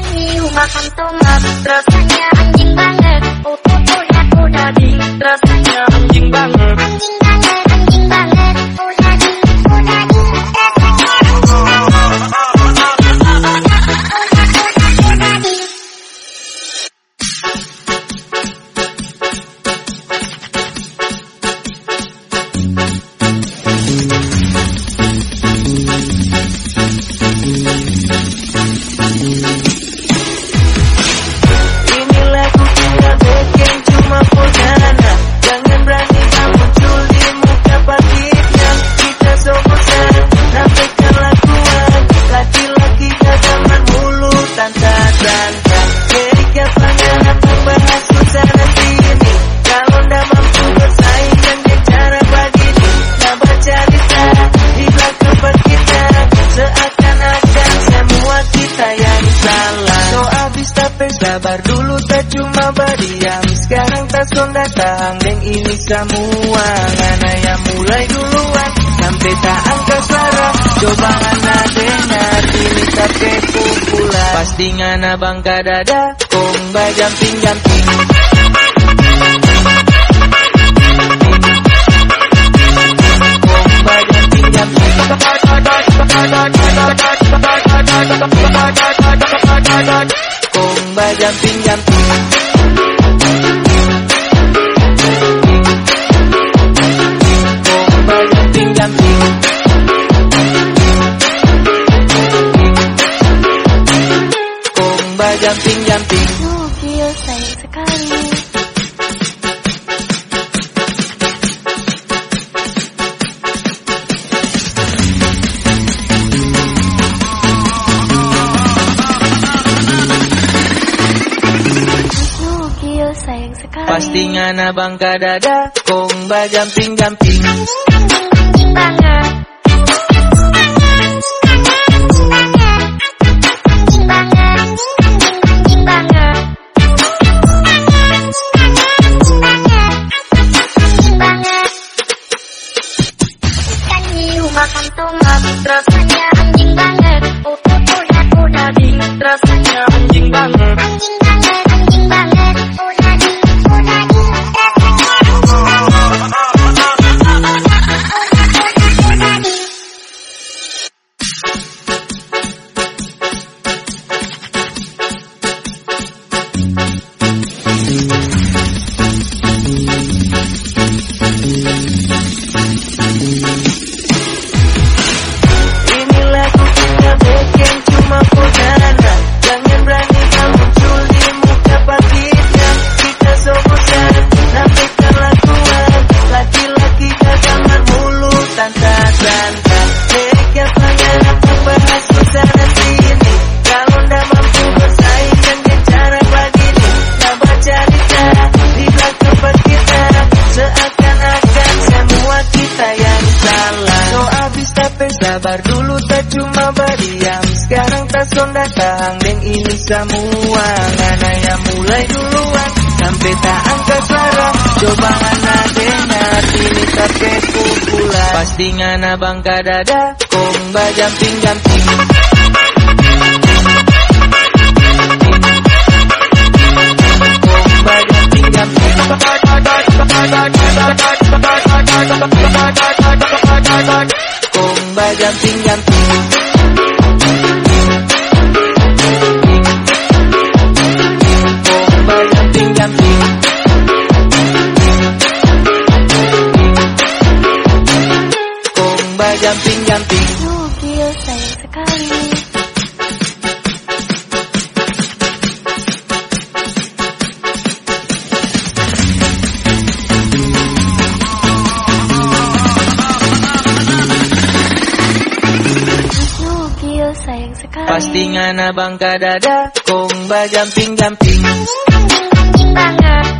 Penyu makan tomat, rasanya anjing banget. Udah ding, rasanya anjing banget. Anjing banget, anjing banget. Udah ding, sabar dulu tak cuma berdiam. Sekarang tak sonda tahang dan ini semua ngana yang mulai duluan sampai tak angkat suara. Coba ngana dengar ini tapi kumpulan. Pasti ngana bangka dada komba jamping-jamping. Komba jamping-jamping. Komba jamping-jamping. Komba jamping-jamping. Komba jamping-jamping. Gila sayang sekali. Sayang sekali. Pasti ngana bangka dada komba jamping-jamping. Anjing banget. Anjing banget. Anjing banget. Anjing banget. Penyu makan tomat, rasanya anjing banget. Udah ding, rasanya anjing banget. Anjing banget, anjing banget. Sabar dulu tak cuma berdiam. Sekarang tak sonda tahang dan ini semua ngana yang mulai duluan sampai tak angkat suara. Coba ngana dengar ini tapi kumpulan. Pasti ngana bangka dada komba jamping-jamping. Komba jamping-jamping. Komba jamping-jamping. Komba jamping-jamping. Komba jamping-jamping. Gila sayang sekali. Sayang sekali. Pasti ngana bangka dada komba jamping-jamping. Anjing banget.